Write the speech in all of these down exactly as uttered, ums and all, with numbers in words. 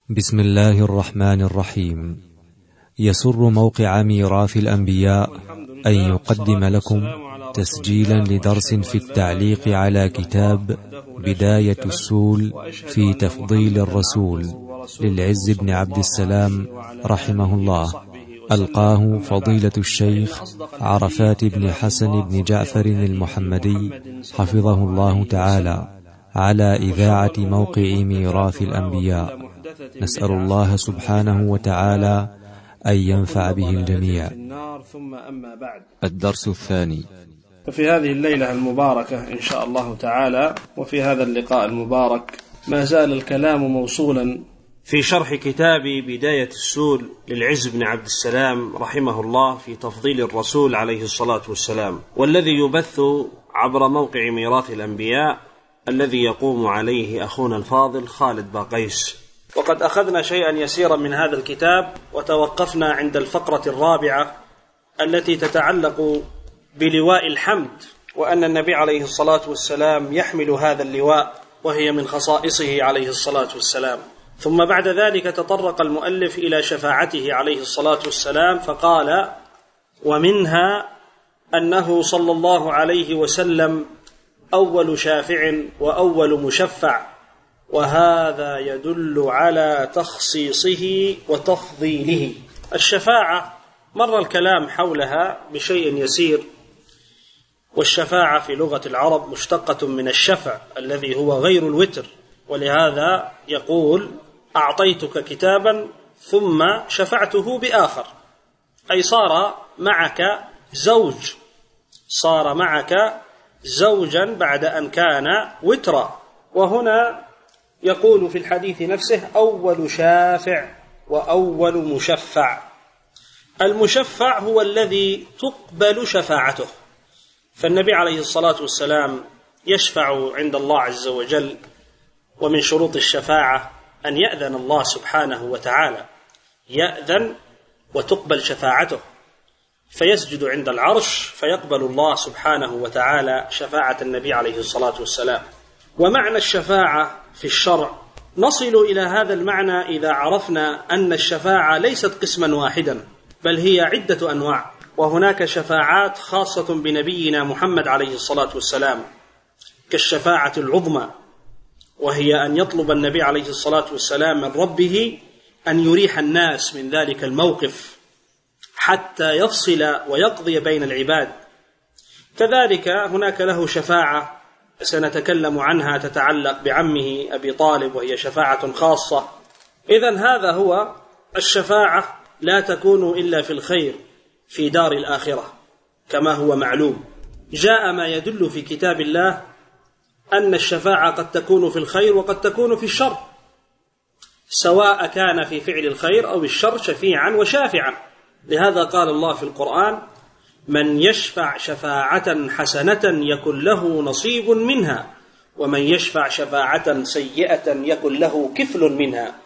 بسم الله الرحمن الرحيم. يسر موقع ميراث الأنبياء أن يقدم لكم تسجيلا لدرس في التعليق على كتاب بداية السول في تفضيل الرسول للعز بن عبد السلام رحمه الله، ألقاه فضيلة الشيخ عرفات بن حسن بن جعفر المحمدي حفظه الله تعالى على إذاعة موقع ميراث الأنبياء. نسأل الله سبحانه وتعالى أن ينفع به الجميع. ثم أما بعد، الدرس الثاني. ففي هذه الليلة المباركة إن شاء الله تعالى وفي هذا اللقاء المبارك ما زال الكلام موصولا في شرح كتاب بداية السول للعز بن عبد السلام رحمه الله في تفضيل الرسول عليه الصلاة والسلام، والذي يبث عبر موقع ميراث الأنبياء الذي يقوم عليه أخونا الفاضل خالد باقيس. وقد أخذنا شيئا يسيرا من هذا الكتاب وتوقفنا عند الفقرة الرابعة التي تتعلق بلواء الحمد، وأن النبي عليه الصلاة والسلام يحمل هذا اللواء وهي من خصائصه عليه الصلاة والسلام. ثم بعد ذلك تطرق المؤلف إلى شفاعته عليه الصلاة والسلام فقال: ومنها أنه صلى الله عليه وسلم أول شافع وأول مشفع، وهذا يدل على تخصيصه وتفضيله. الشفاعة مر الكلام حولها بشيء يسير، والشفاعة في لغة العرب مشتقة من الشفع الذي هو غير الوتر، ولهذا يقول: أعطيتك كتابا ثم شفعته بآخر، أي صار معك زوج، صار معك زوجا بعد أن كان وترا. وهنا يقول في الحديث نفسه: أول شافع وأول مشفع. المشفع هو الذي تقبل شفاعته، فالنبي عليه الصلاة والسلام يشفع عند الله عز وجل، ومن شروط الشفاعة أن يأذن الله سبحانه وتعالى، يأذن وتقبل شفاعته، فيسجد عند العرش فيقبل الله سبحانه وتعالى شفاعة النبي عليه الصلاة والسلام. ومعنى الشفاعة في الشرع نصل إلى هذا المعنى إذا عرفنا أن الشفاعة ليست قسما واحدا، بل هي عدة أنواع. وهناك شفاعات خاصة بنبينا محمد عليه الصلاة والسلام كالشفاعة العظمى، وهي أن يطلب النبي عليه الصلاة والسلام من ربه أن يريح الناس من ذلك الموقف حتى يفصل ويقضي بين العباد. كذلك هناك له شفاعة سنتكلم عنها تتعلق بعمه أبي طالب، وهي شفاعة خاصة. إذن هذا هو الشفاعة، لا تكون إلا في الخير في دار الآخرة كما هو معلوم. جاء ما يدل في كتاب الله أن الشفاعة قد تكون في الخير وقد تكون في الشر، سواء كان في فعل الخير أو الشر شفيعا وشافعا. لهذا قال الله في القرآن: من يشفع شفاعة حسنة يكن له نصيب منها، ومن يشفع شفاعة سيئة يكن له كفل منها.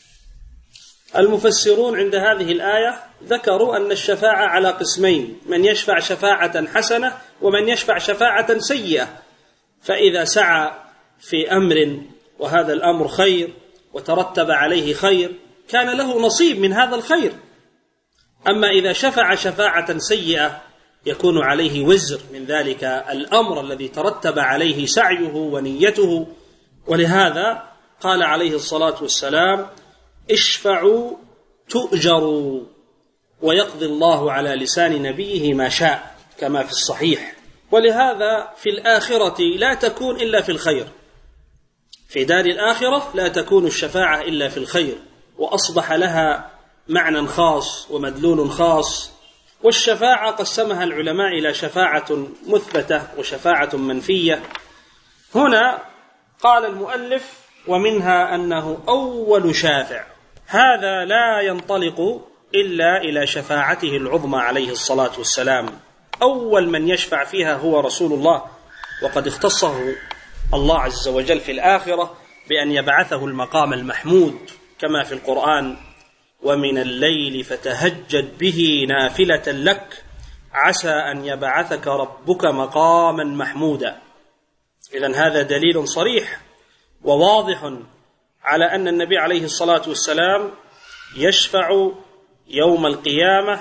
المفسرون عند هذه الآية ذكروا أن الشفاعة على قسمين: من يشفع شفاعة حسنة ومن يشفع شفاعة سيئة. فإذا سعى في أمر وهذا الأمر خير وترتب عليه خير كان له نصيب من هذا الخير. أما إذا شفع شفاعة سيئة يكون عليه وزر من ذلك الأمر الذي ترتب عليه سعيه ونيته. ولهذا قال عليه الصلاة والسلام: اشفعوا تؤجروا، ويقضي الله على لسان نبيه ما شاء، كما في الصحيح. ولهذا في الآخرة لا تكون إلا في الخير، في دار الآخرة لا تكون الشفاعة إلا في الخير، وأصبح لها معنى خاص ومدلول خاص. والشفاعة قسمها العلماء إلى شفاعة مثبتة وشفاعة منفية. هنا قال المؤلف: ومنها أنه أول شافع، هذا لا ينطلق إلا إلى شفاعته العظمى عليه الصلاة والسلام. أول من يشفع فيها هو رسول الله، وقد اختصه الله عز وجل في الآخرة بأن يبعثه المقام المحمود كما في القرآن: ومن الليل فتهجد به نافلة لك عسى أن يبعثك ربك مقاما محمودا. إذن هذا دليل صريح وواضح على أن النبي عليه الصلاة والسلام يشفع يوم القيامة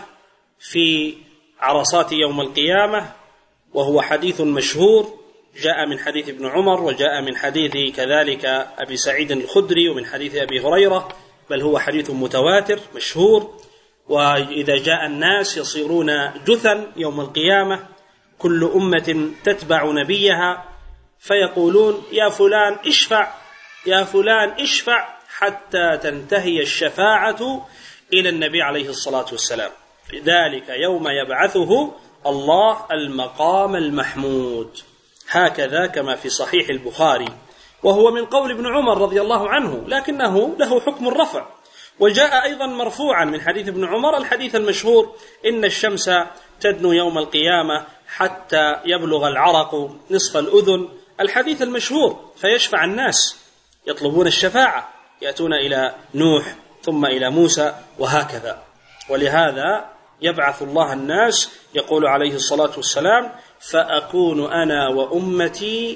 في عرصات يوم القيامة، وهو حديث مشهور جاء من حديث ابن عمر، وجاء من حديث كذلك أبي سعيد الخدري، ومن حديث أبي هريرة، بل هو حديث متواتر مشهور. وإذا جاء الناس يصيرون جثا يوم القيامة، كل أمة تتبع نبيها، فيقولون يا فلان اشفع يا فلان اشفع، حتى تنتهي الشفاعة إلى النبي عليه الصلاة والسلام. ذلك يوم يبعثه الله المقام المحمود، هكذا كما في صحيح البخاري، وهو من قول ابن عمر رضي الله عنه، لكنه له حكم الرفع. وجاء أيضا مرفوعا من حديث ابن عمر الحديث المشهور: إن الشمس تدنو يوم القيامة حتى يبلغ العرق نصف الأذن، الحديث المشهور. فيشفع الناس يطلبون الشفاعة، يأتون إلى نوح ثم إلى موسى وهكذا. ولهذا يبعث الله الناس، يقول عليه الصلاة والسلام: فأكون أنا وأمتي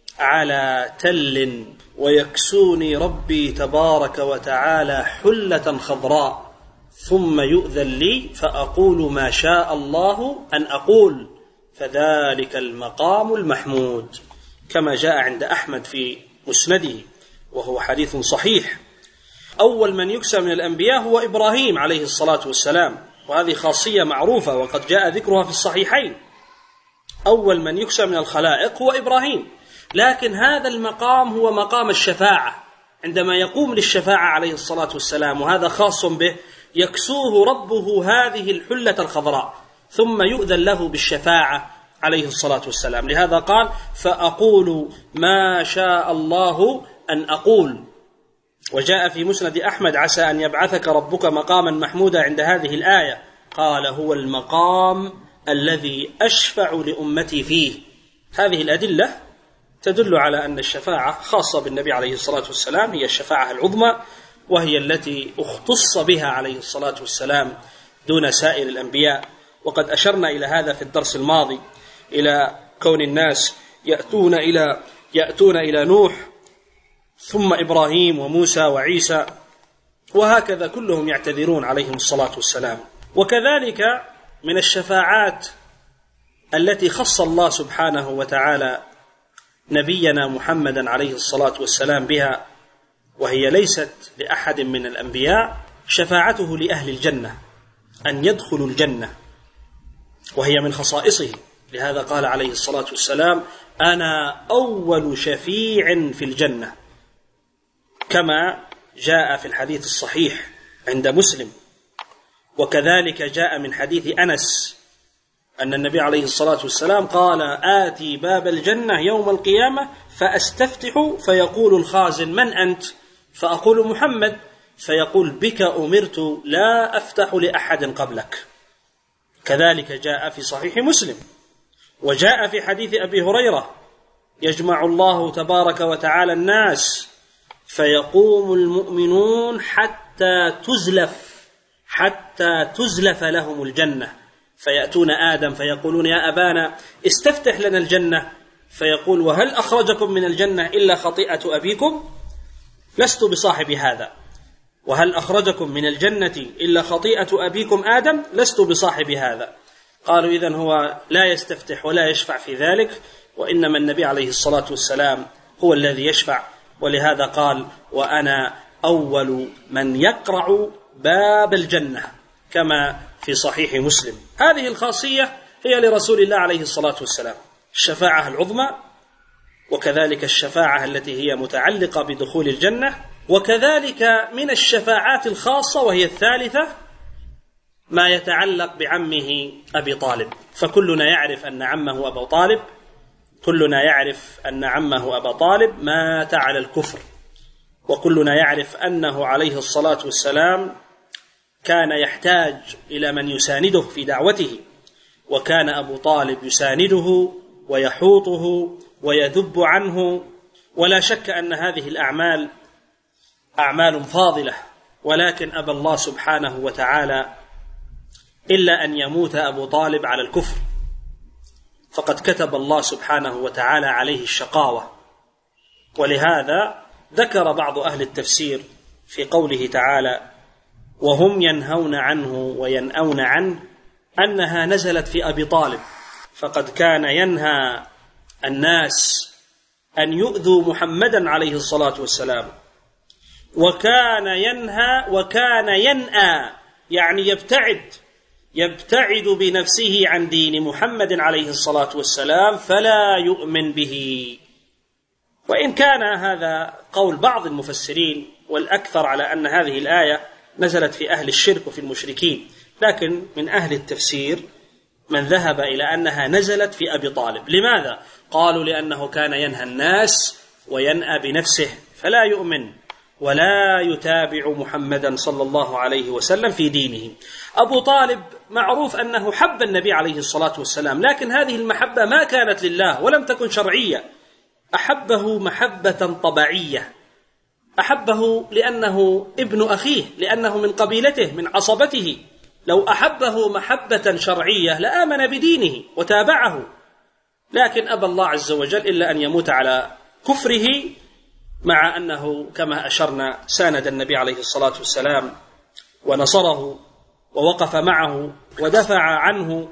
على تل ويكسوني ربي تبارك وتعالى حلة خضراء، ثم يؤذن لي فأقول ما شاء الله أن أقول، فذلك المقام المحمود، كما جاء عند أحمد في مسنده، وهو حديث صحيح. أول من يكسى من الأنبياء هو إبراهيم عليه الصلاة والسلام، وهذه خاصية معروفة وقد جاء ذكرها في الصحيحين. أول من يكسى من الخلائق هو إبراهيم، لكن هذا المقام هو مقام الشفاعة، عندما يقوم للشفاعة عليه الصلاة والسلام، وهذا خاص به، يكسوه ربه هذه الحلة الخضراء، ثم يؤذن له بالشفاعة عليه الصلاة والسلام. لهذا قال: فأقول ما شاء الله أن أقول. وجاء في مسند أحمد: عسى أن يبعثك ربك مقاما محمودا، عند هذه الآية قال: هو المقام الذي أشفع لأمتي فيه. هذه الأدلة تدل على أن الشفاعة خاصة بالنبي عليه الصلاة والسلام، هي الشفاعة العظمى، وهي التي اختص بها عليه الصلاة والسلام دون سائر الأنبياء. وقد أشرنا إلى هذا في الدرس الماضي، إلى كون الناس يأتون إلى يأتون إلى نوح، ثم إبراهيم وموسى وعيسى، وهكذا كلهم يعتذرون عليهم الصلاة والسلام. وكذلك من الشفاعات التي خص الله سبحانه وتعالى نبينا محمدا عليه الصلاة والسلام بها، وهي ليست لأحد من الأنبياء، شفاعته لأهل الجنة أن يدخلوا الجنة، وهي من خصائصه. لهذا قال عليه الصلاة والسلام: أنا أول شفيع في الجنة، كما جاء في الحديث الصحيح عند مسلم. وكذلك جاء من حديث أنس أن النبي عليه الصلاة والسلام قال: آتي باب الجنة يوم القيامة فأستفتح، فيقول الخازن: من أنت؟ فأقول: محمد. فيقول: بك أمرت لا أفتح لأحد قبلك. كذلك جاء في صحيح مسلم. وجاء في حديث أبي هريرة: يجمع الله تبارك وتعالى الناس فيقوم المؤمنون حتى تزلف حتى تزلف لهم الجنة، فيأتون آدم فيقولون: يا أبانا استفتح لنا الجنة، فيقول: وهل أخرجكم من الجنة إلا خطيئة أبيكم؟ لست بصاحب هذا. وهل أخرجكم من الجنة إلا خطيئة أبيكم آدم؟ لست بصاحب هذا. قالوا: إذن هو لا يستفتح ولا يشفع في ذلك، وإنما النبي عليه الصلاة والسلام هو الذي يشفع. ولهذا قال: وأنا أول من يقرع باب الجنة، كما في صحيح مسلم. هذه الخاصية هي لرسول الله عليه الصلاة والسلام، الشفاعة العظمى، وكذلك الشفاعة التي هي متعلقة بدخول الجنة. وكذلك من الشفاعات الخاصة وهي الثالثة ما يتعلق بعمه أبي طالب. فكلنا يعرف أن عمه أبو طالب كلنا يعرف أن عمه أبا طالب مات على الكفر، وكلنا يعرف أنه عليه الصلاة والسلام كان يحتاج إلى من يسانده في دعوته، وكان أبو طالب يسانده ويحوطه ويذب عنه. ولا شك أن هذه الأعمال أعمال فاضلة، ولكن أبى الله سبحانه وتعالى إلا أن يموت أبو طالب على الكفر، فقد كتب الله سبحانه وتعالى عليه الشقاوة. ولهذا ذكر بعض أهل التفسير في قوله تعالى وهم ينهون عنه وينأون عنه أنها نزلت في أبي طالب، فقد كان ينهى الناس أن يؤذوا محمدا عليه الصلاة والسلام، وكان ينهى وكان ينأى يعني يبتعد يبتعد بنفسه عن دين محمد عليه الصلاة والسلام فلا يؤمن به. وإن كان هذا قول بعض المفسرين والأكثر على أن هذه الآية نزلت في أهل الشرك وفي المشركين، لكن من أهل التفسير من ذهب إلى أنها نزلت في أبي طالب. لماذا؟ قالوا لأنه كان ينهى الناس وينأى بنفسه فلا يؤمن ولا يتابع محمدا صلى الله عليه وسلم في دينه. أبو طالب معروف أنه حب النبي عليه الصلاة والسلام، لكن هذه المحبة ما كانت لله ولم تكن شرعية، أحبه محبة طبيعية، أحبه لأنه ابن أخيه، لأنه من قبيلته من عصبته. لو أحبه محبة شرعية لآمن بدينه وتابعه، لكن أبى الله عز وجل إلا أن يموت على كفره، مع أنه كما أشرنا ساند النبي عليه الصلاة والسلام ونصره ووقف معه ودفع عنه.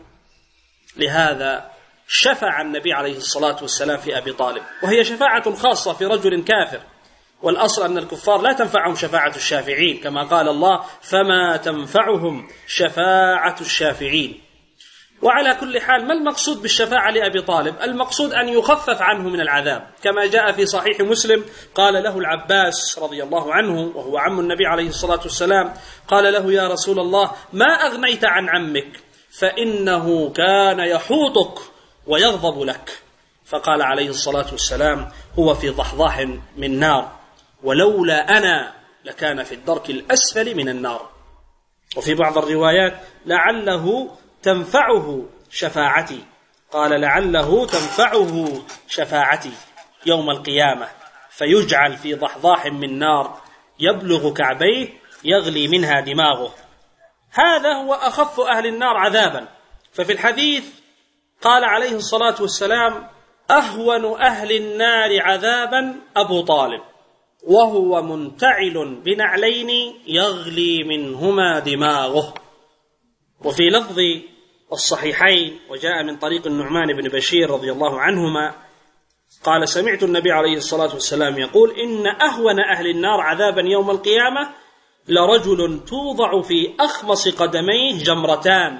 لهذا شفع النبي عليه الصلاة والسلام في أبي طالب، وهي شفاعة خاصة في رجل كافر، والأصل أن الكفار لا تنفعهم شفاعة الشافعين، كما قال الله فما تنفعهم شفاعة الشافعين. وعلى كل حال ما المقصود بالشفاعة لأبي طالب؟ المقصود أن يخفف عنه من العذاب، كما جاء في صحيح مسلم قال له العباس رضي الله عنه وهو عم النبي عليه الصلاة والسلام، قال له يا رسول الله ما أغنيت عن عمك فإنه كان يحوطك ويغضب لك، فقال عليه الصلاة والسلام هو في ضحضاح من نار ولولا أنا لكان في الدرك الأسفل من النار. وفي بعض الروايات لعله تنفعه شفاعتي، قال لعله تنفعه شفاعتي يوم القيامة فيجعل في ضحضاح من نار يبلغ كعبيه يغلي منها دماغه. هذا هو أخف أهل النار عذابا. ففي الحديث قال عليه الصلاة والسلام أهون أهل النار عذابا أبو طالب وهو منتعل بنعلين يغلي منهما دماغه. وفي لفظ الصحيحين وجاء من طريق النعمان بن بشير رضي الله عنهما قال سمعت النبي عليه الصلاة والسلام يقول إن أهون أهل النار عذابا يوم القيامة لرجل توضع في أخمص قدميه جمرتان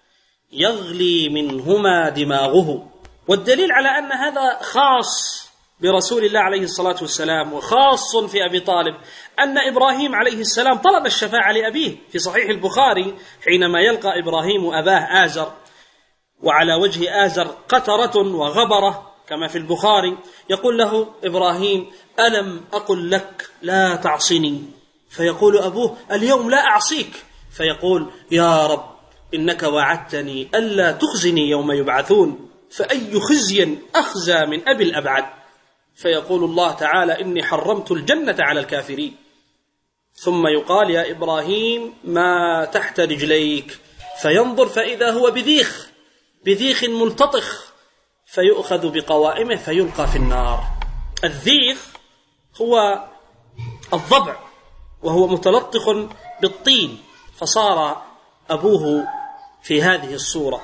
يغلي منهما دماغه. والدليل على أن هذا خاص برسول الله عليه الصلاة والسلام وخاص في أبي طالب أن إبراهيم عليه السلام طلب الشفاعة لأبيه في صحيح البخاري حينما يلقى إبراهيم أباه آزر وعلى وجه آزر قترة وغبرة كما في البخاري، يقول له إبراهيم ألم أقل لك لا تعصني؟ فيقول أبوه اليوم لا أعصيك، فيقول يا رب إنك وعدتني ألا تخزني يوم يبعثون فأي خزي أخزى من أبي الأبعد. فيقول الله تعالى إني حرمت الجنة على الكافرين. ثم يقال يا إبراهيم ما تحت رجليك، فينظر فإذا هو بذيخ بذيخ ملتطخ، فيؤخذ بقوائمه فيلقى في النار. الذيخ هو الضبع وهو متلطخ بالطين، فصار أبوه في هذه الصورة.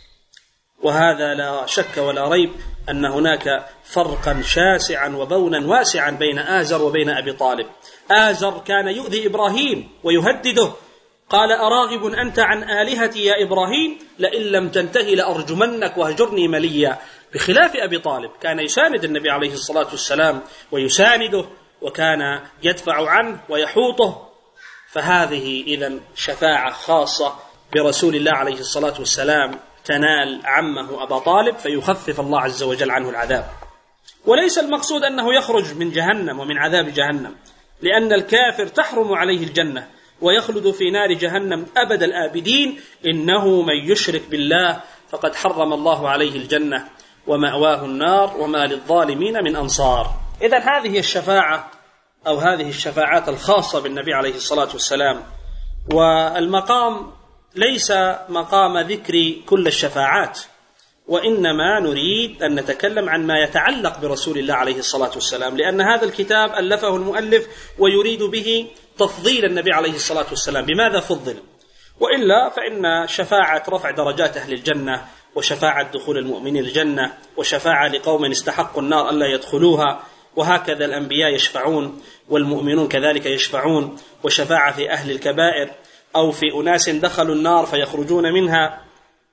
وهذا لا شك ولا ريب أن هناك فرقا شاسعا وبونا واسعا بين آزر وبين أبي طالب. آزر كان يؤذي إبراهيم ويهدده، قال أراغب أنت عن آلهتي يا إبراهيم لئن لم تنتهي لأرجمنك وهجرني مليا، بخلاف أبي طالب كان يساند النبي عليه الصلاة والسلام ويسانده وكان يدفع عنه ويحوطه. فهذه إذن شفاعة خاصة برسول الله عليه الصلاة والسلام تنال عمه أبا طالب فيخفف الله عز وجل عنه العذاب. وليس المقصود أنه يخرج من جهنم ومن عذاب جهنم، لأن الكافر تحرم عليه الجنة ويخلد في نار جهنم أبد الآبدين، إنه من يشرك بالله فقد حرم الله عليه الجنة ومأواه النار وما للظالمين من أنصار. إذن هذه الشفاعة أو هذه الشفاعات الخاصة بالنبي عليه الصلاة والسلام. والمقام ليس مقام ذكر كل الشفاعات، وإنما نريد أن نتكلم عن ما يتعلق برسول الله عليه الصلاة والسلام، لأن هذا الكتاب ألفه المؤلف ويريد به تفضيل النبي عليه الصلاة والسلام. بماذا فضل؟ وإلا فإن شفاعة رفع درجات أهل الجنة، وشفاعة دخول المؤمنين الجنة، وشفاعة لقوم استحقوا النار ألا يدخلوها، وهكذا الأنبياء يشفعون والمؤمنون كذلك يشفعون، وشفاعة في أهل الكبائر أو في أناس دخلوا النار فيخرجون منها،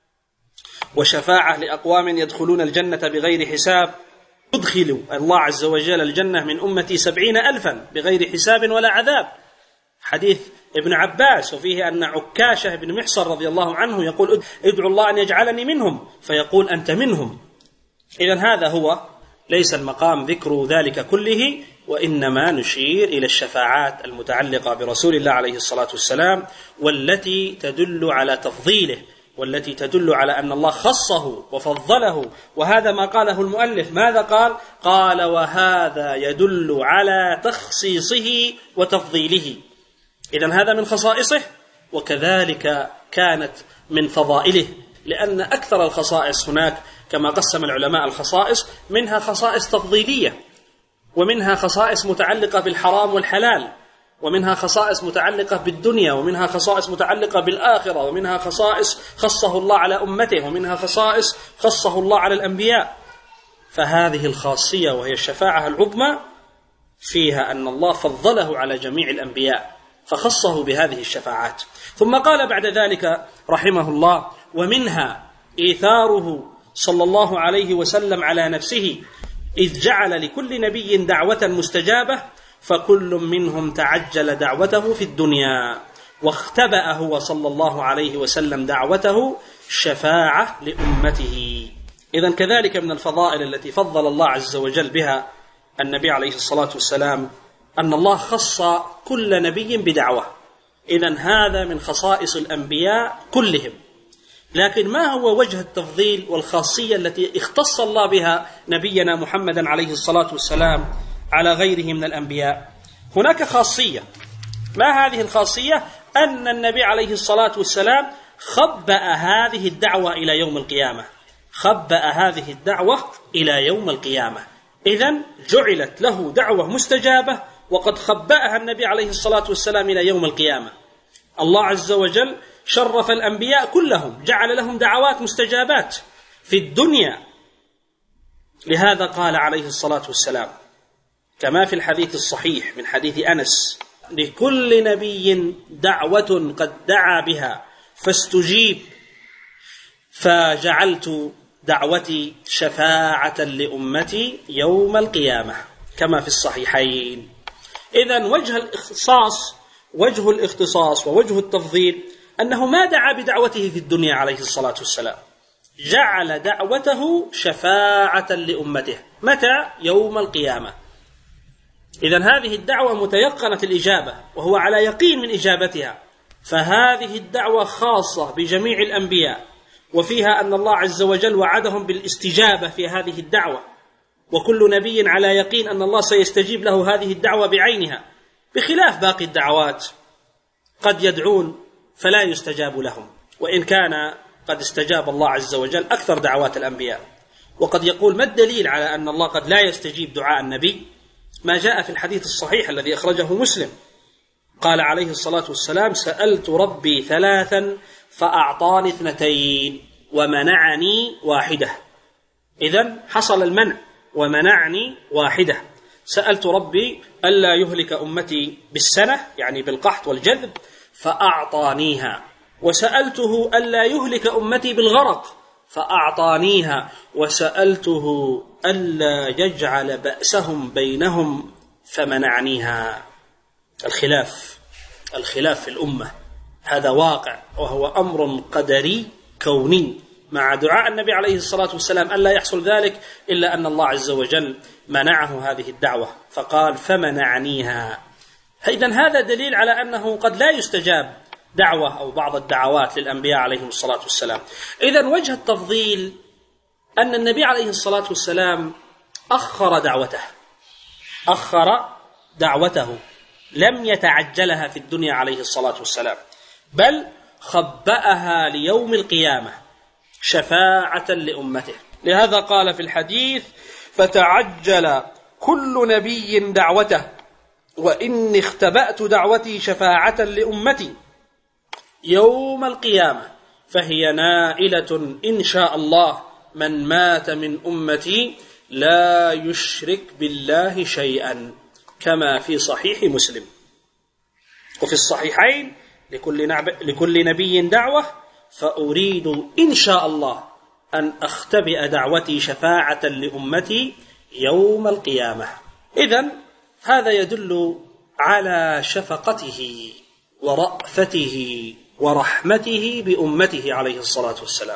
وشفاعة لأقوام يدخلون الجنة بغير حساب. يدخل الله عز وجل الجنة من أمتي سبعين ألفا بغير حساب ولا عذاب، حديث ابن عباس، وفيه أن عكاشة بن محصن رضي الله عنه يقول ادعو الله أن يجعلني منهم، فيقول أنت منهم. إذن هذا هو، ليس المقام ذكر ذلك كله، وإنما نشير إلى الشفاعات المتعلقة برسول الله عليه الصلاة والسلام، والتي تدل على تفضيله، والتي تدل على أن الله خصه وفضله. وهذا ما قاله المؤلف. ماذا قال؟ قال وهذا يدل على تخصيصه وتفضيله. إذن هذا من خصائصه، وكذلك كانت من فضائله، لأن أكثر الخصائص هناك كما قسم العلماء الخصائص منها خصائص تفضيلية، ومنها خصائص متعلقة بالحرام والحلال، ومنها خصائص متعلقة بالدنيا، ومنها خصائص متعلقة بالآخرة، ومنها خصائص خصه الله على أمته، ومنها خصائص خصه الله على الأنبياء. فهذه الخاصية وهي الشفاعة العظمى فيها أن الله فضله على جميع الأنبياء فخصه بهذه الشفاعات. ثم قال بعد ذلك رحمه الله: ومنها إيثاره صلى الله عليه وسلم على نفسه، إذ جعل لكل نبي دعوة مستجابة، فكل منهم تعجل دعوته في الدنيا، واختبأ هو صلى الله عليه وسلم دعوته شفاعة لأمته. إذن كذلك من الفضائل التي فضل الله عز وجل بها النبي عليه الصلاة والسلام أن الله خص كل نبي بدعوة. إذن هذا من خصائص الأنبياء كلهم. لكن ما هو وجه التفضيل والخاصية التي اختص الله بها نبينا محمدا عليه الصلاة والسلام على غيره من الأنبياء؟ هناك خاصية. ما هذه الخاصية؟ أن النبي عليه الصلاة والسلام خبأ هذه الدعوة إلى يوم القيامة، خبأ هذه الدعوة إلى يوم القيامة. إذن جعلت له دعوة مستجابة وقد خبأها النبي عليه الصلاة والسلام إلى يوم القيامة. الله عز وجل شرف الأنبياء كلهم، جعل لهم دعوات مستجابات في الدنيا. لهذا قال عليه الصلاة والسلام كما في الحديث الصحيح من حديث أنس: لكل نبي دعوة قد دعا بها فاستجيب، فجعلت دعوتي شفاعة لأمتي يوم القيامة، كما في الصحيحين. إذن وجه الاختصاص وجه الاختصاص ووجه التفضيل أنه ما دعا بدعوته في الدنيا عليه الصلاة والسلام، جعل دعوته شفاعة لأمته. متى؟ يوم القيامة. إذن هذه الدعوة متيقنة الإجابة، وهو على يقين من إجابتها. فهذه الدعوة خاصة بجميع الأنبياء، وفيها أن الله عز وجل وعدهم بالاستجابة في هذه الدعوة، وكل نبي على يقين أن الله سيستجيب له هذه الدعوة بعينها، بخلاف باقي الدعوات قد يدعون فلا يستجاب لهم، وإن كان قد استجاب الله عز وجل أكثر دعوات الأنبياء. وقد يقول: ما الدليل على أن الله قد لا يستجيب دعاء النبي؟ ما جاء في الحديث الصحيح الذي أخرجه مسلم، قال عليه الصلاة والسلام: سألت ربي ثلاثا فأعطاني اثنتين ومنعني واحدة. إذن حصل المنع ومنعني واحدة. سألت ربي ألا يهلك أمتي بالسنة، يعني بالقحط والجذب، فأعطانيها، وسألته ألا يهلك أمتي بالغرق فأعطانيها، وسألته ألا يجعل بأسهم بينهم فمنعنيها. الخلاف الخلاف في الأمة هذا واقع، وهو أمر قدري كوني، مع دعاء النبي عليه الصلاة والسلام ألا يحصل ذلك، إلا أن الله عز وجل منعه هذه الدعوة فقال: فمنعنيها. إذن هذا دليل على أنه قد لا يستجاب دعوة أو بعض الدعوات للأنبياء عليهم الصلاة والسلام. إذن وجه التفضيل أن النبي عليه الصلاة والسلام أخر دعوته أخر دعوته لم يتعجلها في الدنيا عليه الصلاة والسلام، بل خبأها ليوم القيامة. شفاعة لأمته. لهذا قال في الحديث: فتعجل كل نبي دعوته وإني اختبأت دعوتي شفاعة لأمتي يوم القيامة فهي نائلة إن شاء الله من مات من أمتي لا يشرك بالله شيئا، كما في صحيح مسلم. وفي الصحيحين: لكل, لكل نبي دعوة فأريد إن شاء الله أن أختبئ دعوتي شفاعة لأمتي يوم القيامة. إذن هذا يدل على شفقته ورأفته ورحمته بأمته عليه الصلاة والسلام.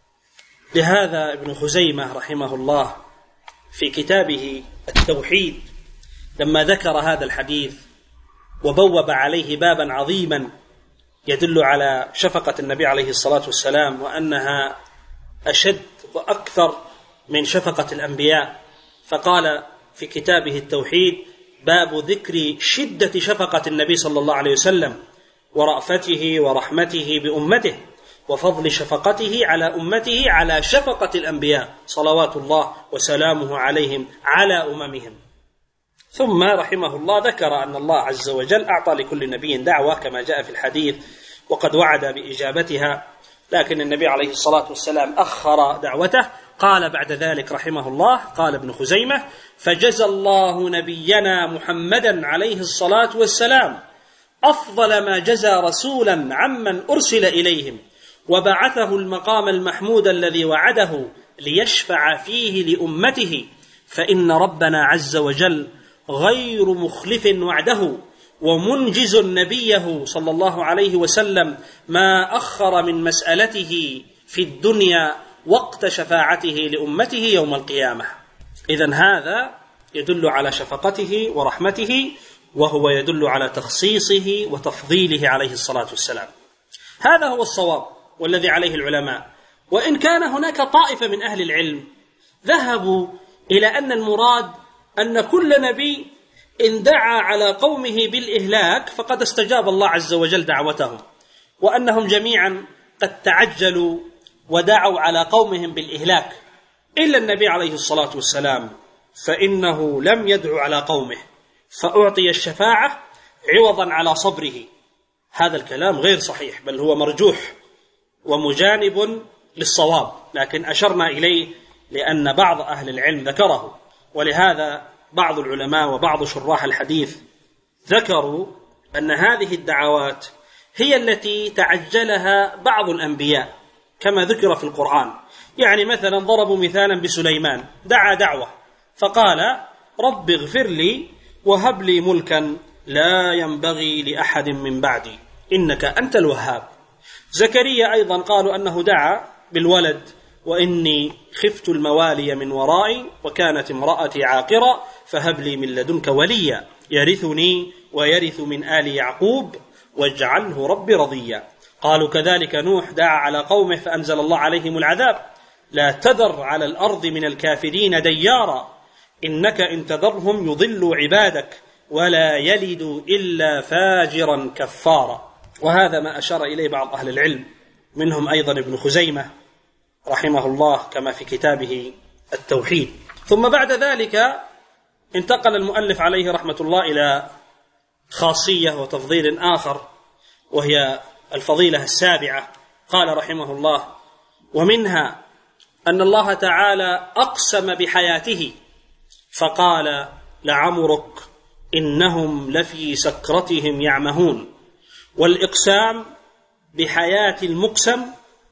لهذا ابن خزيمة رحمه الله في كتابه التوحيد لما ذكر هذا الحديث وبوب عليه بابا عظيما يدل على شفقة النبي عليه الصلاة والسلام وأنها أشد وأكثر من شفقة الأنبياء، فقال في كتابه التوحيد: باب ذكر شدة شفقة النبي صلى الله عليه وسلم ورأفته ورحمته بأمته وفضل شفقته على أمته على شفقة الأنبياء صلوات الله وسلامه عليهم على أممهم. ثم رحمه الله ذكر أن الله عز وجل أعطى لكل نبي دعوة كما جاء في الحديث وقد وعد بإجابتها، لكن النبي عليه الصلاة والسلام أخر دعوته. قال بعد ذلك رحمه الله، قال ابن خزيمة: فجزى الله نبينا محمدا عليه الصلاة والسلام أفضل ما جزى رسولا عمن أرسل إليهم وبعثه المقام المحمود الذي وعده ليشفع فيه لأمته، فإن ربنا عز وجل غير مخلف وعده ومنجز نبيه صلى الله عليه وسلم ما أخر من مسألته في الدنيا وقت شفاعته لأمته يوم القيامة. إذن هذا يدل على شفقته ورحمته، وهو يدل على تخصيصه وتفضيله عليه الصلاة والسلام. هذا هو الصواب والذي عليه العلماء، وإن كان هناك طائفة من أهل العلم ذهبوا إلى أن المراد أن كل نبي إن دعا على قومه بالإهلاك فقد استجاب الله عز وجل دعوتهم، وأنهم جميعا قد تعجلوا ودعوا على قومهم بالإهلاك إلا النبي عليه الصلاة والسلام، فإنه لم يدعو على قومه فأعطي الشفاعة عوضا على صبره. هذا الكلام غير صحيح، بل هو مرجوح ومجانب للصواب، لكن أشرنا إليه لأن بعض أهل العلم ذكره. ولهذا بعض العلماء وبعض شراح الحديث ذكروا أن هذه الدعوات هي التي تعجلها بعض الأنبياء كما ذكر في القرآن. يعني مثلا ضربوا مثالا بسليمان، دعا دعوة فقال: رب اغفر لي وهب لي ملكا لا ينبغي لأحد من بعدي إنك أنت الوهاب. زكريا أيضا قالوا أنه دعا بالولد: وإني خفت الموالي من ورائي وكانت امرأتي عاقرة فهب لي من لدنك وليا يرثني ويرث من آل يعقوب واجعله ربي رضيا. قالوا كذلك نوح دعا على قومه فأنزل الله عليهم العذاب: لا تذر على الأرض من الكافرين ديارا إنك إن تذرهم يضلوا عبادك ولا يلدوا إلا فاجرا كفارا. وهذا ما أشار إليه بعض أهل العلم، منهم أيضا ابن خزيمة رحمه الله كما في كتابه التوحيد. ثم بعد ذلك انتقل المؤلف عليه رحمة الله إلى خاصية وتفضيل آخر، وهي الفضيلة السابعة. قال رحمه الله: ومنها أن الله تعالى أقسم بحياته فقال: لعمرك إنهم لفي سكرتهم يعمهون. والإقسام بحياة المقسم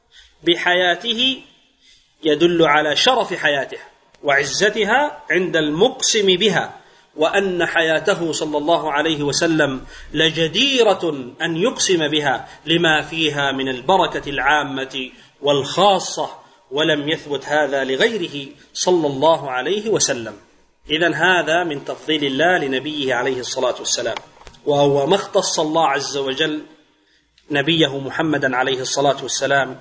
بحياته يدل على شرف حياته وعزتها عند المقسم بها، وأن حياته صلى الله عليه وسلم لجديرة أن يقسم بها لما فيها من البركة العامة والخاصة، ولم يثبت هذا لغيره صلى الله عليه وسلم. إذن هذا من تفضيل الله لنبيه عليه الصلاة والسلام، وهو ما اختص الله عز وجل نبيه محمدا عليه الصلاة والسلام،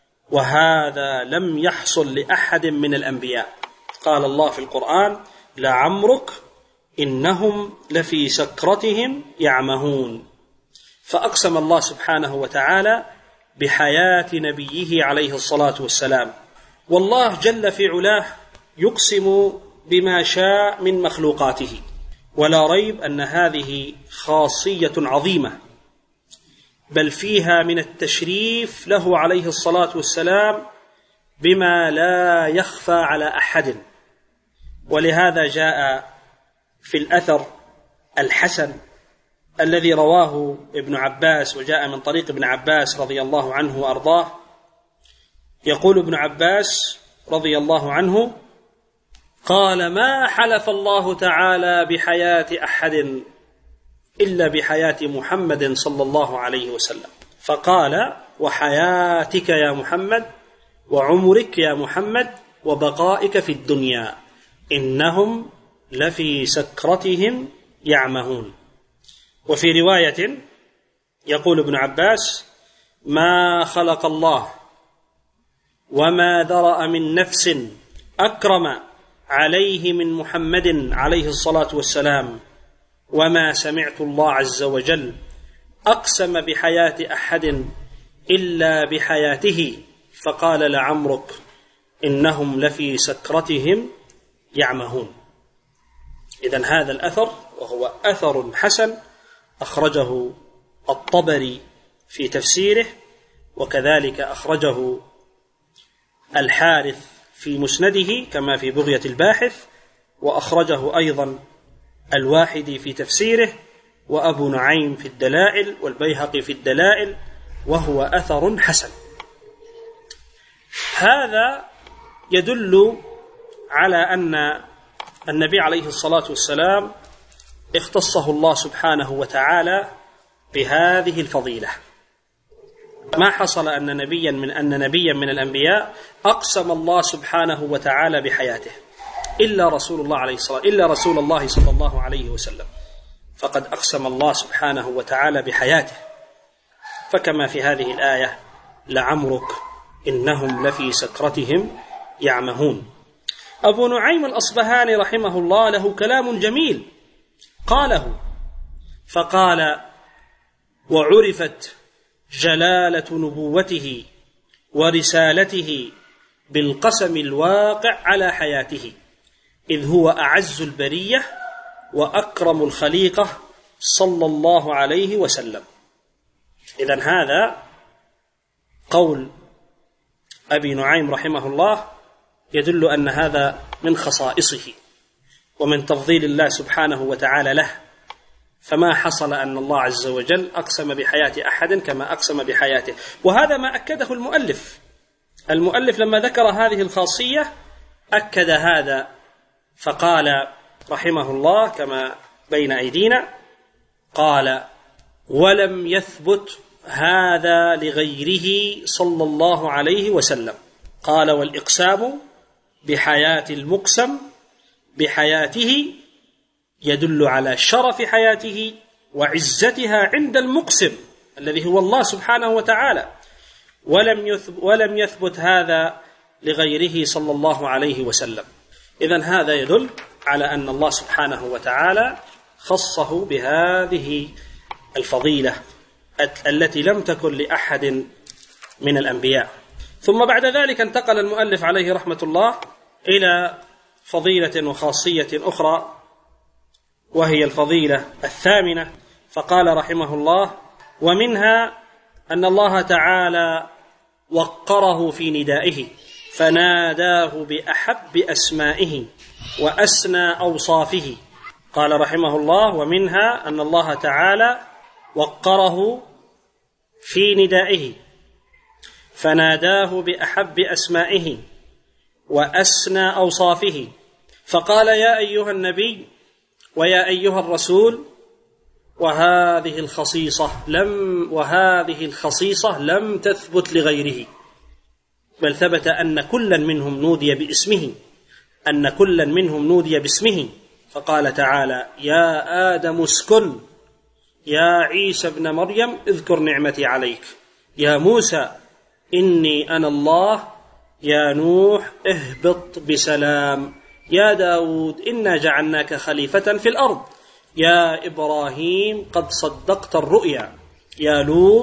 وهذا لم يحصل لأحد من الأنبياء. قال الله في القرآن: لعمرك إنهم لفي سكرتهم يعمهون. فأقسم الله سبحانه وتعالى بحياة نبيه عليه الصلاة والسلام. والله جل في علاه يقسم بما شاء من مخلوقاته، ولا ريب أن هذه خاصية عظيمة، بل فيها من التشريف له عليه الصلاة والسلام بما لا يخفى على أحد. ولهذا جاء في الأثر الحسن الذي رواه ابن عباس، وجاء من طريق ابن عباس رضي الله عنه وأرضاه، يقول ابن عباس رضي الله عنه: قال: ما حلف الله تعالى بحياة أحد إلا بحياة محمد صلى الله عليه وسلم، فقال: وحياتك يا محمد، وعمرك يا محمد، وبقائك في الدنيا، إنهم لفي سكرتهم يعمهون. وفي رواية يقول ابن عباس: ما خلق الله وما ذرأ من نفس أكرم عليه من محمد عليه الصلاة والسلام، وما سمعت الله عز وجل أقسم بحياة أحد إلا بحياته، فقال: لعمرك إنهم لفي سكرتهم يعمهون. إذن هذا الأثر وهو أثر حسن أخرجه الطبري في تفسيره، وكذلك أخرجه الحارث في مسنده كما في بغية الباحث، وأخرجه أيضا الواحدي في تفسيره، وأبو نعيم في الدلائل، والبيهقي في الدلائل، وهو أثر حسن. هذا يدل على أن النبي عليه الصلاة والسلام اختصه الله سبحانه وتعالى بهذه الفضيلة. ما حصل أن نبيا من أن نبيا من الأنبياء أقسم الله سبحانه وتعالى بحياته إلا رسول الله عليه الصلاة إلا رسول الله صلى الله عليه وسلم، فقد أقسم الله سبحانه وتعالى بحياته، فكما في هذه الآية: لعمرك إنهم لفي سكرتهم يعمهون. أبو نعيم الأصبهاني رحمه الله له كلام جميل قاله، فقال: وعرفت جلالة نبوته ورسالته بالقسم الواقع على حياته، إذ هو أعز البرية وأكرم الخليقة صلى الله عليه وسلم. إذن هذا قول أبي نعيم رحمه الله يدل أن هذا من خصائصه ومن تفضيل الله سبحانه وتعالى له، فما حصل أن الله عز وجل أقسم بحياة أحد كما أقسم بحياته. وهذا ما أكده المؤلف المؤلف لما ذكر هذه الخاصية أكد هذا، فقال رحمه الله كما بين أيدينا، قال: ولم يثبت هذا لغيره صلى الله عليه وسلم. قال: والإقسام بحياة المقسم بحياته يدل على شرف حياته وعزتها عند المقسم الذي هو الله سبحانه وتعالى، ولم يثبت, ولم يثبت هذا لغيره صلى الله عليه وسلم. إذن هذا يدل على أن الله سبحانه وتعالى خصه بهذه الفضيلة التي لم تكن لأحد من الأنبياء. ثم بعد ذلك انتقل المؤلف عليه رحمة الله إلى فضيلة وخاصية أخرى، وهي الفضيلة الثامنة، فقال رحمه الله: ومنها أن الله تعالى وقره في ندائه فناداه بأحب أسمائه وأسنى أوصافه. قال رحمه الله: ومنها أن الله تعالى وقره في ندائه فناداه بأحب أسمائه وأسنى أوصافه، فقال: يا أيها النبي ويا أيها الرسول. وهذه الخصيصة لم وهذه الخصيصة لم تثبت لغيره، بل ثبت أن كلا منهم نودي باسمه أن كلا منهم نودي باسمه فقال تعالى: يا آدم اسكن، يا عيسى ابن مريم اذكر نعمتي عليك، يا موسى إني أنا الله، يا نوح اهبط بسلام، يا داود إنا جعلناك خليفة في الأرض، يا إبراهيم قد صدقت الرؤيا، يا لوط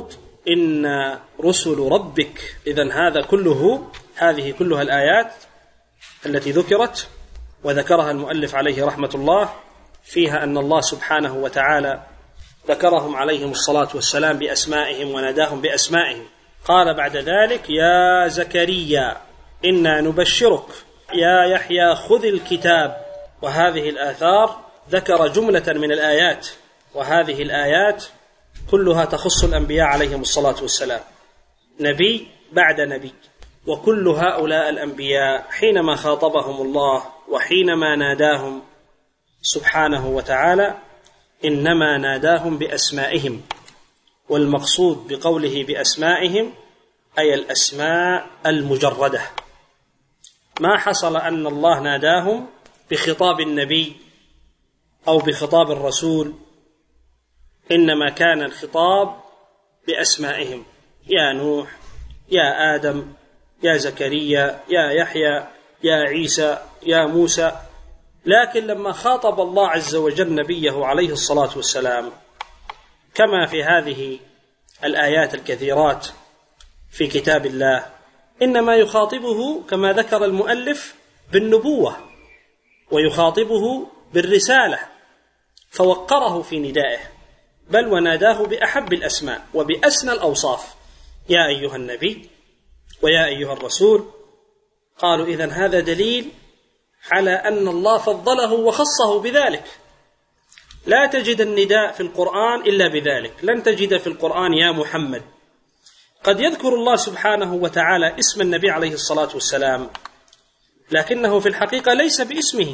إن رسل ربك. إذن هذا كله هذه كلها الآيات التي ذكرت وذكرها المؤلف عليه رحمة الله فيها أن الله سبحانه وتعالى ذكرهم عليهم الصلاة والسلام بأسمائهم وناداهم بأسمائهم. قال بعد ذلك: يا زكريا إنا نبشرك يا يحيى خذ الكتاب. وهذه الآثار ذكر جملة من الآيات، وهذه الآيات كلها تخص الأنبياء عليهم الصلاة والسلام، نبي بعد نبي. وكل هؤلاء الأنبياء حينما خاطبهم الله وحينما ناداهم سبحانه وتعالى إنما ناداهم بأسمائهم، والمقصود بقوله بأسمائهم أي الأسماء المجردة. ما حصل أن الله ناداهم بخطاب النبي أو بخطاب الرسول، إنما كان الخطاب بأسمائهم: يا نوح، يا آدم، يا زكريا، يا يحيى، يا عيسى، يا موسى. لكن لما خاطب الله عز وجل نبيه عليه الصلاة والسلام كما في هذه الآيات الكثيرات في كتاب الله، إنما يخاطبه كما ذكر المؤلف بالنبوة، ويخاطبه بالرسالة، فوقره في ندائه، بل وناداه بأحب الأسماء وبأسنى الأوصاف: يا أيها النبي ويا أيها الرسول. قالوا: إذن هذا دليل على أن الله فضله وخصه بذلك. لا تجد النداء في القرآن إلا بذلك، لن تجد في القرآن يا محمد. قد يذكر الله سبحانه وتعالى اسم النبي عليه الصلاة والسلام، لكنه في الحقيقة ليس باسمه،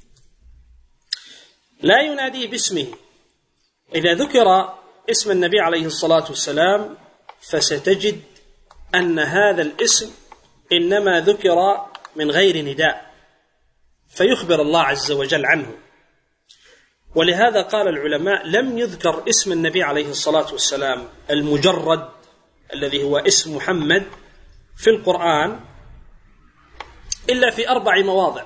لا يناديه باسمه. إذا ذكر اسم النبي عليه الصلاة والسلام فستجد أن هذا الاسم إنما ذكر من غير نداء، فيخبر الله عز وجل عنه. ولهذا قال العلماء: لم يذكر اسم النبي عليه الصلاة والسلام المجرد الذي هو اسم محمد في القرآن إلا في أربع مواضع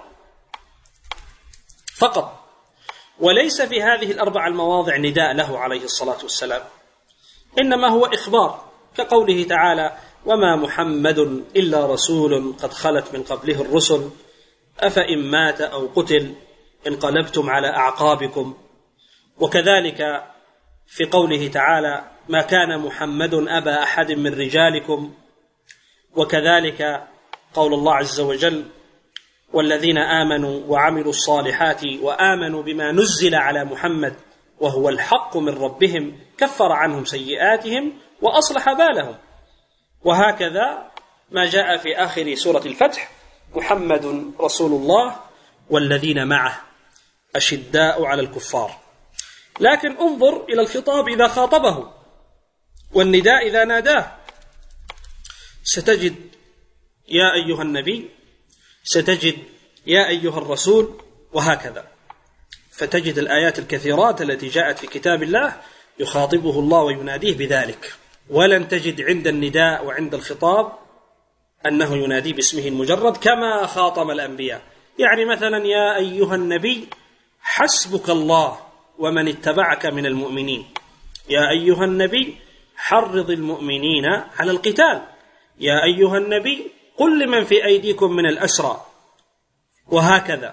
فقط، وليس في هذه الأربع المواضع نداء له عليه الصلاة والسلام، إنما هو إخبار، كقوله تعالى: وما محمد إلا رسول قد خلت من قبله الرسل أفإن مات أو قتل انقلبتم على أعقابكم. وكذلك في قوله تعالى: ما كان محمد أبا أحد من رجالكم. وكذلك قول الله عز وجل: والذين آمنوا وعملوا الصالحات وآمنوا بما نزل على محمد وهو الحق من ربهم كفر عنهم سيئاتهم وأصلح بالهم. وهكذا ما جاء في آخر سورة الفتح: محمد رسول الله والذين معه أشداء على الكفار. لكن انظر إلى الخطاب إذا خاطبه والنداء إذا ناداه، ستجد يا أيها النبي، ستجد يا أيها الرسول، وهكذا. فتجد الآيات الكثيرات التي جاءت في كتاب الله يخاطبه الله ويناديه بذلك، ولن تجد عند النداء وعند الخطاب أنه ينادي باسمه المجرد كما خاطب الأنبياء. يعني مثلا: يا أيها النبي حسبك الله ومن اتبعك من المؤمنين. يا أيها النبي حرض المؤمنين على القتال. يا أيها النبي قل لمن في أيديكم من الأسرى، وهكذا.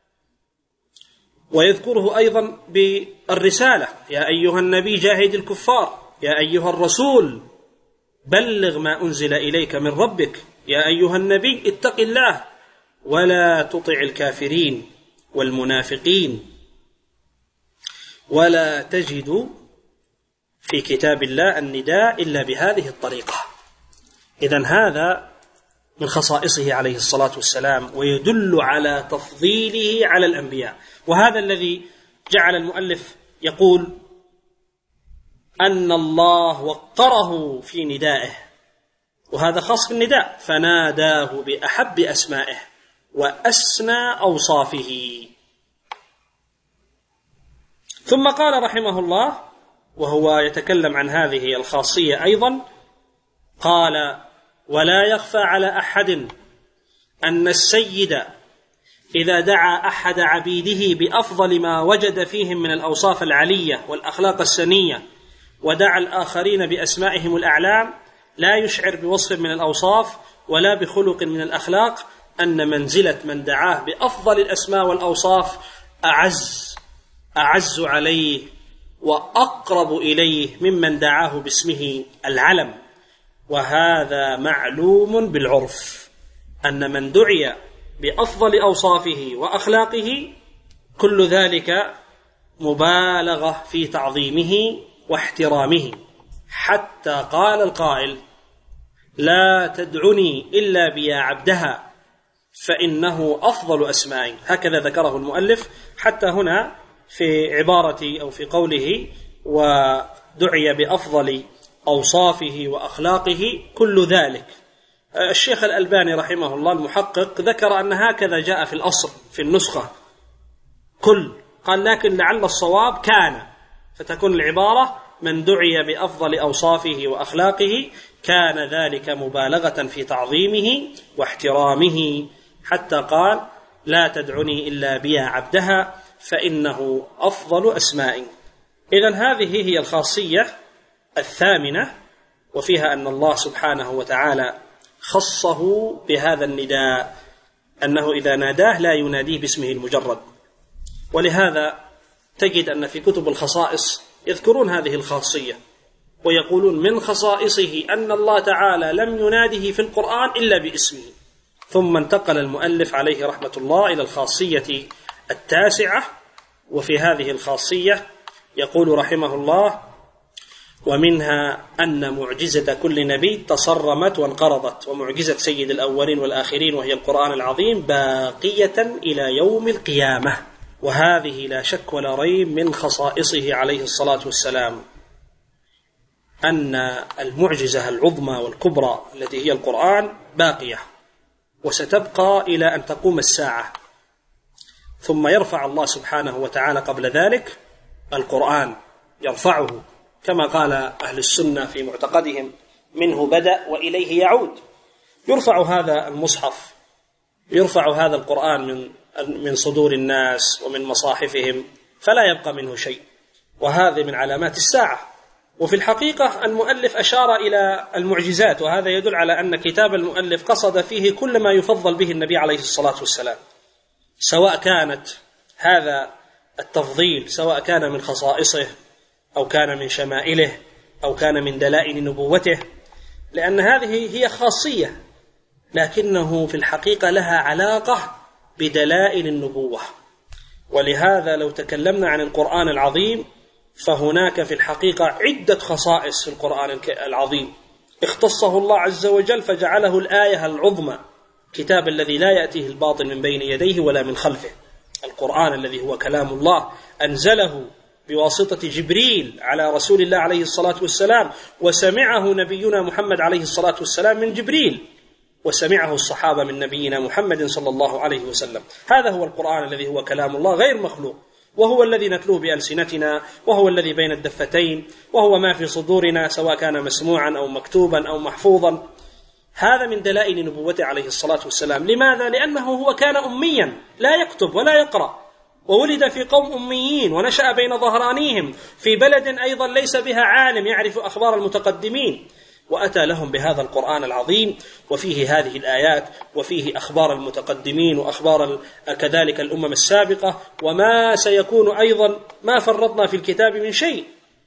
ويذكره أيضا بالرسالة: يا أيها النبي جاهد الكفار. يا أيها الرسول بلغ ما أنزل إليك من ربك. يا أيها النبي اتق الله ولا تطع الكافرين والمنافقين. ولا تجد في كتاب الله النداء إلا بهذه الطريقة. إذن هذا من خصائصه عليه الصلاة والسلام، ويدل على تفضيله على الأنبياء. وهذا الذي جعل المؤلف يقول أن الله وقره في ندائه، وهذا خاص بالنداء: فناداه بأحب أسمائه وأسنى أوصافه. ثم قال رحمه الله وهو يتكلم عن هذه الخاصية أيضا، قال: ولا يخفى على أحد أن السيد إذا دعا أحد عبيده بأفضل ما وجد فيهم من الأوصاف العلية والأخلاق السنية ودعا الآخرين بأسمائهم الأعلام لا يشعر بوصف من الأوصاف ولا بخلق من الأخلاق، أن منزلة من دعاه بأفضل الأسماء والأوصاف أعز أعز عليه وأقرب إليه ممن دعاه باسمه العلم. وهذا معلوم بالعرف أن من دعي بأفضل أوصافه وأخلاقه كل ذلك مبالغة في تعظيمه واحترامه، حتى قال القائل: لا تدعني إلا بيا عبدها فإنه أفضل أسماء. هكذا ذكره المؤلف حتى هنا في عبارة أو في قوله ودعي بأفضل أوصافه وأخلاقه كل ذلك. الشيخ الألباني رحمه الله المحقق ذكر أن هكذا جاء في الأصل في النسخة كل، قال لكن لعل الصواب كان، فتكون العبارة من دعي بأفضل أوصافه وأخلاقه كان ذلك مبالغة في تعظيمه واحترامه، حتى قال: لا تدعني إلا بيا عبدها فإنه أفضل أسماء. إذن هذه هي الخاصية الثامنة، وفيها أن الله سبحانه وتعالى خصه بهذا النداء، أنه إذا ناداه لا يناديه باسمه المجرد. ولهذا تجد أن في كتب الخصائص يذكرون هذه الخاصية ويقولون من خصائصه أن الله تعالى لم يناده في القرآن إلا باسمه. ثم انتقل المؤلف عليه رحمة الله إلى الخاصية التاسعة، وفي هذه الخاصية يقول رحمه الله: ومنها أن معجزة كل نبي تصرمت وانقرضت، ومعجزة سيد الأولين والآخرين وهي القرآن العظيم باقية إلى يوم القيامة. وهذه لا شك ولا ريب من خصائصه عليه الصلاة والسلام، أن المعجزة العظمى والكبرى التي هي القرآن باقية وستبقى إلى أن تقوم الساعة، ثم يرفع الله سبحانه وتعالى قبل ذلك القرآن، يرفعه كما قال أهل السنة في معتقدهم: منه بدأ وإليه يعود. يرفع هذا المصحف، يرفع هذا القرآن من من صدور الناس ومن مصاحفهم فلا يبقى منه شيء، وهذا من علامات الساعة. وفي الحقيقة المؤلف أشار إلى المعجزات، وهذا يدل على أن كتاب المؤلف قصد فيه كل ما يفضل به النبي عليه الصلاة والسلام، سواء كانت هذا التفضيل سواء كان من خصائصه أو كان من شمائله أو كان من دلائل نبوته، لأن هذه هي خاصية لكنه في الحقيقة لها علاقة بدلائل النبوة. ولهذا لو تكلمنا عن القرآن العظيم فهناك في الحقيقة عدة خصائص في القرآن العظيم اختصه الله عز وجل فجعله الآية العظمى، كتاب الذي لا يأتيه الباطل من بين يديه ولا من خلفه، القرآن الذي هو كلام الله أنزله بواسطة جبريل على رسول الله عليه الصلاة والسلام، وسمعه نبينا محمد عليه الصلاة والسلام من جبريل، وسمعه الصحابة من نبينا محمد صلى الله عليه وسلم. هذا هو القرآن الذي هو كلام الله غير مخلوق، وهو الذي نتلوه بألسنتنا، وهو الذي بين الدفتين، وهو ما في صدورنا سواء كان مسموعا أو مكتوبا أو محفوظا. هذا من دلائل نبوته عليه الصلاة والسلام. لماذا؟ لأنه هو كان أميا لا يكتب ولا يقرأ، وولد في قوم أميين، ونشأ بين ظهرانيهم في بلد أيضا ليس بها عالم يعرف أخبار المتقدمين، وأتى لهم بهذا القرآن العظيم وفيه هذه الآيات وفيه أخبار المتقدمين وأخبار كذلك الأمم السابقة وما سيكون أيضا، ما فرطنا في الكتاب من شيء.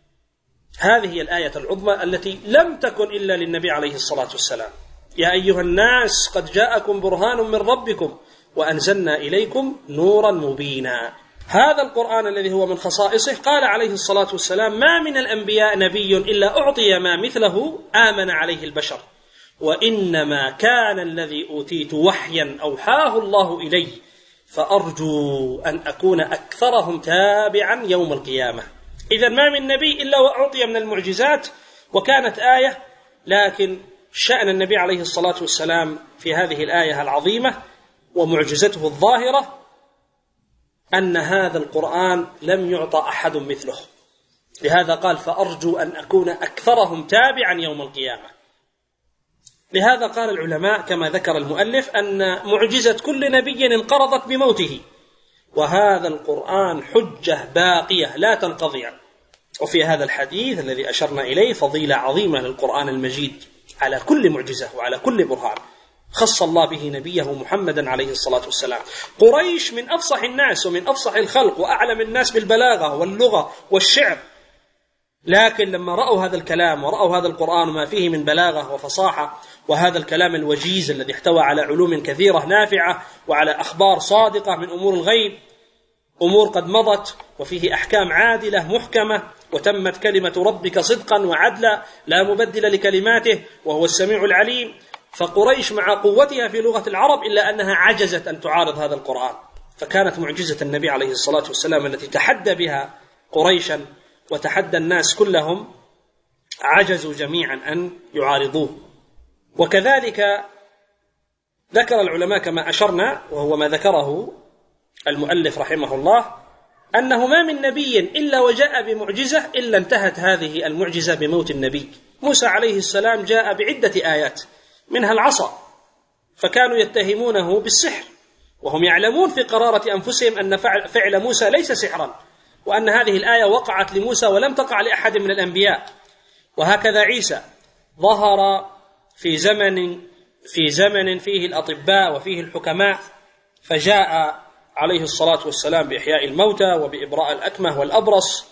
هذه هي الآية العظمى التي لم تكن إلا للنبي عليه الصلاة والسلام: يا أيها الناس قد جاءكم برهان من ربكم وأنزلنا إليكم نورا مبينا. هذا القرآن الذي هو من خصائصه قال عليه الصلاة والسلام: ما من الأنبياء نبي إلا أعطي ما مثله آمن عليه البشر، وإنما كان الذي أوتيت وحيا أوحاه الله إلي، فأرجو أن أكون أكثرهم تابعا يوم القيامة. إذا ما من نبي إلا وأعطي من المعجزات وكانت آية، لكن شأن النبي عليه الصلاة والسلام في هذه الآية العظيمة ومعجزته الظاهرة أن هذا القرآن لم يعطى أحد مثله، لهذا قال: فأرجو أن أكون أكثرهم تابعا يوم القيامة. لهذا قال العلماء كما ذكر المؤلف أن معجزة كل نبي انقرضت بموته، وهذا القرآن حجة باقية لا تنقضي، وفي هذا الحديث الذي أشرنا إليه فضيلة عظيمة للقرآن المجيد على كل معجزة وعلى كل برهان خص الله به نبيه محمدا عليه الصلاة والسلام. قريش من أفصح الناس ومن أفصح الخلق وأعلم الناس بالبلاغة واللغة والشعر، لكن لما رأوا هذا الكلام ورأوا هذا القرآن وما فيه من بلاغة وفصاحة وهذا الكلام الوجيز الذي احتوى على علوم كثيرة نافعة وعلى أخبار صادقة من أمور الغيب، أمور قد مضت، وفيه أحكام عادلة محكمة، وتمت كلمة ربك صدقا وعدلا لا مبدل لكلماته وهو السميع العليم. فقريش مع قوتها في لغة العرب إلا أنها عجزت أن تعارض هذا القرآن، فكانت معجزة النبي عليه الصلاة والسلام التي تحدى بها قريشا وتحدى الناس كلهم عجزوا جميعا أن يعارضوه. وكذلك ذكر العلماء كما أشرنا، وهو ما ذكره المؤلف رحمه الله، أنه ما من نبي إلا وجاء بمعجزة إلا انتهت هذه المعجزة بموت النبي. موسى عليه السلام جاء بعدة آيات منها العصا، فكانوا يتهمونه بالسحر وهم يعلمون في قرارة أنفسهم أن فعل موسى ليس سحرا، وأن هذه الآية وقعت لموسى ولم تقع لأحد من الأنبياء. وهكذا عيسى ظهر في زمن في زمن فيه الأطباء وفيه الحكماء، فجاء عليه الصلاة والسلام بإحياء الموتى وبإبراء الأكمه والأبرص،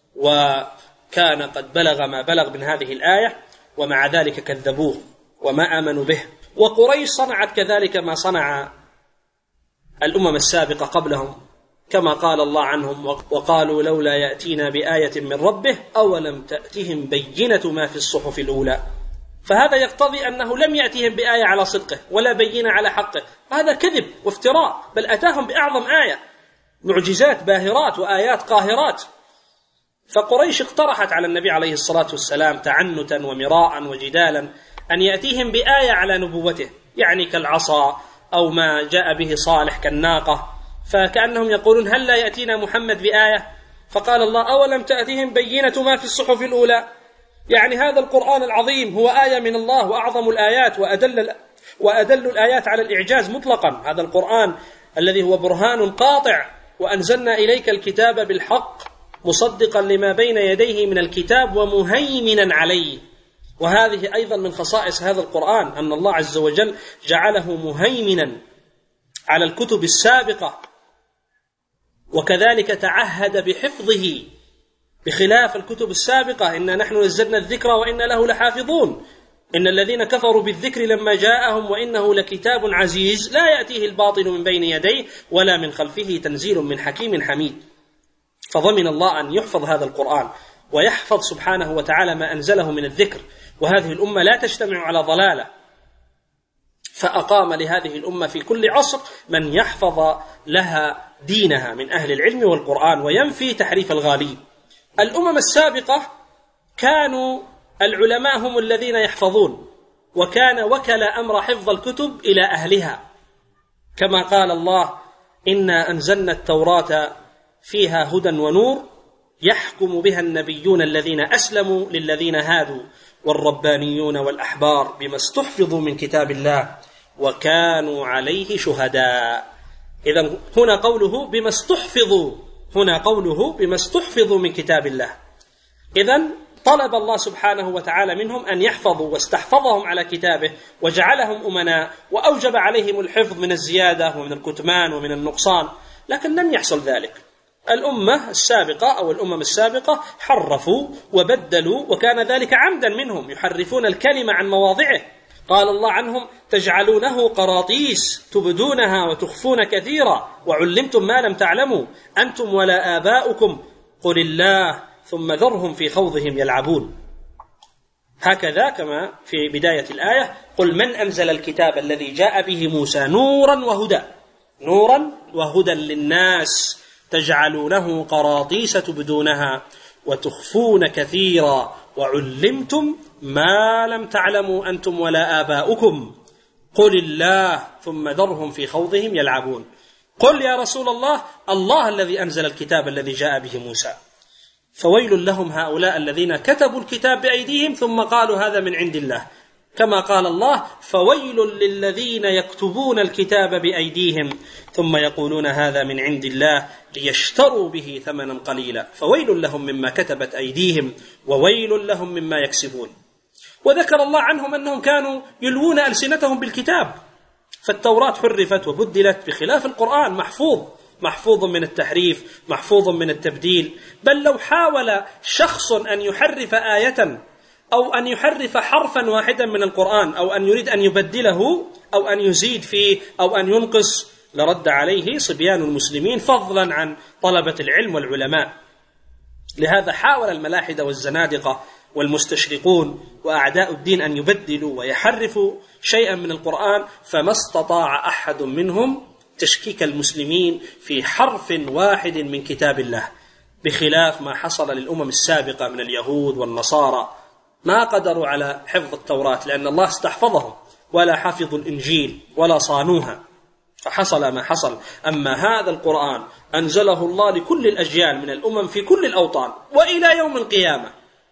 وكان قد بلغ ما بلغ من هذه الآية، ومع ذلك كذبوه وما آمنوا به. وقريش صنعت كذلك ما صنع الأمم السابقة قبلهم، كما قال الله عنهم وقالوا لولا يأتينا بآية من ربه أولم تأتهم بينة ما في الصحف الأولى. فهذا يقتضي أنه لم يأتهم بآية على صدقه ولا بينة على حقه، هذا كذب وافتراء، بل أتاهم بأعظم آية، معجزات باهرات وآيات قاهرات. فقريش اقترحت على النبي عليه الصلاة والسلام تعنتا ومراء وجدالا أن يأتيهم بآية على نبوته، يعني كالعصا أو ما جاء به صالح كالناقة، فكأنهم يقولون هل لا يأتينا محمد بآية؟ فقال الله أولم تأتيهم بينة ما في الصحف الأولى، يعني هذا القرآن العظيم هو آية من الله وأعظم الآيات وأدل, وأدل الآيات على الإعجاز مطلقا. هذا القرآن الذي هو برهان قاطع، وأنزلنا إليك الكتاب بالحق مصدقا لما بين يديه من الكتاب ومهيمنا عليه. وهذه أيضا من خصائص هذا القرآن أن الله عز وجل جعله مهيمنا على الكتب السابقة، وكذلك تعهد بحفظه بخلاف الكتب السابقة، إنا نحن نزلنا الذكر وإنا له لحافظون، إن الذين كفروا بالذكر لما جاءهم وإنه لكتاب عزيز لا يأتيه الباطل من بين يديه ولا من خلفه تنزيل من حكيم حميد. فضمن الله أن يحفظ هذا القرآن ويحفظ سبحانه وتعالى ما أنزله من الذكر، وهذه الأمة لا تجتمع على ضلالة، فأقام لهذه الأمة في كل عصر من يحفظ لها دينها من أهل العلم والقرآن وينفي تحريف الغالين. الأمم السابقة كانوا العلماء هم الذين يحفظون، وكان وكل أمر حفظ الكتب إلى أهلها، كما قال الله إنا أنزلنا التوراة فيها هدى ونور يحكم بها النبيون الذين أسلموا للذين هادوا والربانيون والأحبار بما استحفظوا من كتاب الله وكانوا عليه شهداء. إذن هنا قوله بما استحفظوا، هنا قوله بما استحفظوا من كتاب الله. إذن طلب الله سبحانه وتعالى منهم أن يحفظوا، واستحفظهم على كتابه وجعلهم أمناء، وأوجب عليهم الحفظ من الزيادة ومن الكتمان ومن النقصان، لكن لم يحصل ذلك. الأمة السابقة أو الأمم السابقة حرفوا وبدلوا، وكان ذلك عمدا منهم، يحرفون الكلمة عن مواضعه. قال الله عنهم تجعلونه قراطيس تبدونها وتخفون كثيرا وعلمتم ما لم تعلموا أنتم ولا آباؤكم قل الله ثم ذرهم في خوضهم يلعبون. هكذا كما في بداية الآية قل من أنزل الكتاب الذي جاء به موسى نورا وهدى، نورا وهدى للناس تجعلونه قراطيس تبدونها وتخفون كثيرا وعلمتم ما لم تعلموا أنتم ولا آباؤكم قل الله ثم ذرهم في خوضهم يلعبون. قل يا رسول الله الله الذي أنزل الكتاب الذي جاء به موسى. فويل لهم هؤلاء الذين كتبوا الكتاب بأيديهم ثم قالوا هذا من عند الله، كما قال الله: فويل للذين يكتبون الكتاب بأيديهم ثم يقولون هذا من عند الله ليشتروا به ثمنا قليلا فويل لهم مما كتبت أيديهم وويل لهم مما يكسبون. وذكر الله عنهم أنهم كانوا يلوون ألسنتهم بالكتاب، فالتوراة حرفت وبدلت، بخلاف القرآن محفوظ محفوظ من التحريف، محفوظ من التبديل. بل لو حاول شخص أن يحرف آية أو أن يحرف حرفا واحدا من القرآن أو أن يريد أن يبدله أو أن يزيد فيه أو أن ينقص لرد عليه صبيان المسلمين، فضلا عن طلبة العلم والعلماء. لهذا حاول الملاحدة والزنادقة والمستشرقون وأعداء الدين أن يبدلوا ويحرفوا شيئا من القرآن، فما استطاع أحد منهم تشكيك المسلمين في حرف واحد من كتاب الله، بخلاف ما حصل للأمم السابقة من اليهود والنصارى. ما قدروا على حفظ التوراة لأن الله استحفظهم، ولا حفظوا الإنجيل ولا صانوها، فحصل ما حصل. أما هذا القرآن أنزله الله لكل الأجيال من الأمم في كل الأوطان وإلى يوم القيامة.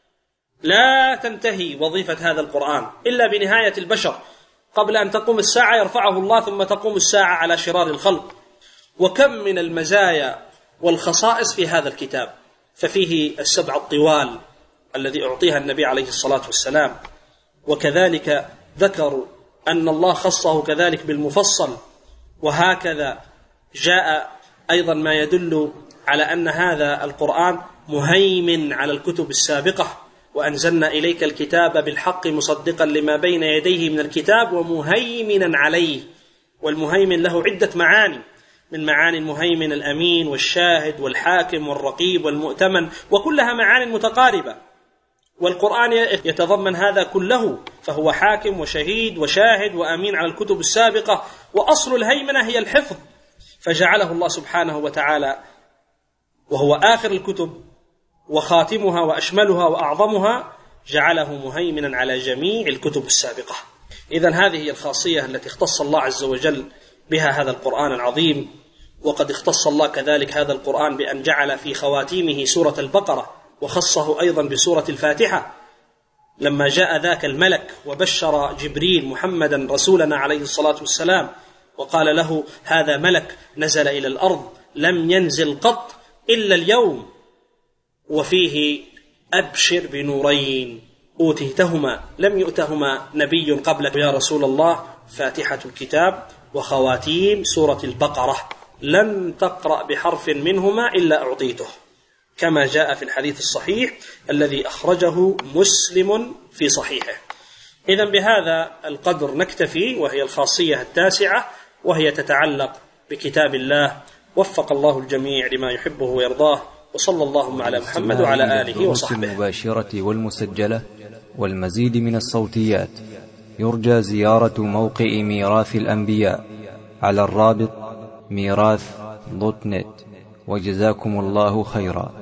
لا تنتهي وظيفة هذا القرآن إلا بنهاية البشر، قبل أن تقوم الساعة يرفعه الله، ثم تقوم الساعة على شرار الخلق. وكم من المزايا والخصائص في هذا الكتاب، ففيه السبع الطوال الذي أعطيها النبي عليه الصلاة والسلام، وكذلك ذكروا أن الله خصه كذلك بالمفصل. وهكذا جاء أيضا ما يدل على أن هذا القرآن مهيمن على الكتب السابقة، وأنزلنا إليك الكتاب بالحق مصدقا لما بين يديه من الكتاب ومهيمنا عليه. والمهيمن له عدة معاني، من معاني المهيمن الأمين والشاهد والحاكم والرقيب والمؤتمن، وكلها معاني متقاربة. والقرآن يتضمن هذا كله، فهو حاكم وشهيد وشاهد وأمين على الكتب السابقة. وأصل الهيمنة هي الحفظ، فجعله الله سبحانه وتعالى وهو آخر الكتب وخاتمها وأشملها وأعظمها، جعله مهيمنا على جميع الكتب السابقة. إذن هذه هي الخاصية التي اختص الله عز وجل بها هذا القرآن العظيم. وقد اختص الله كذلك هذا القرآن بأن جعل في خواتيمه سورة البقرة، وخصه أيضا بسورة الفاتحة لما جاء ذاك الملك وبشر جبريل محمدا رسولنا عليه الصلاة والسلام، وقال له: هذا ملك نزل إلى الأرض لم ينزل قط إلا اليوم، وفيه أبشر بنورين أوتيتهما لم يؤتهما نبي قبلك يا رسول الله، فاتحة الكتاب وخواتيم سورة البقرة، لن تقرأ بحرف منهما إلا أعطيته، كما جاء في الحديث الصحيح الذي أخرجه مسلم في صحيحه. إذن بهذا القدر نكتفي، وهي الخاصية التاسعة، وهي تتعلق بكتاب الله. وفق الله الجميع لما يحبه ويرضاه، وصلى اللهم على محمد وعلى آله وصحبه. المباشرة والمسجلة والمزيد من الصوتيات يرجى زيارة موقع ميراث الأنبياء على الرابط ميراث دوت نت. وجزاكم الله خيرا.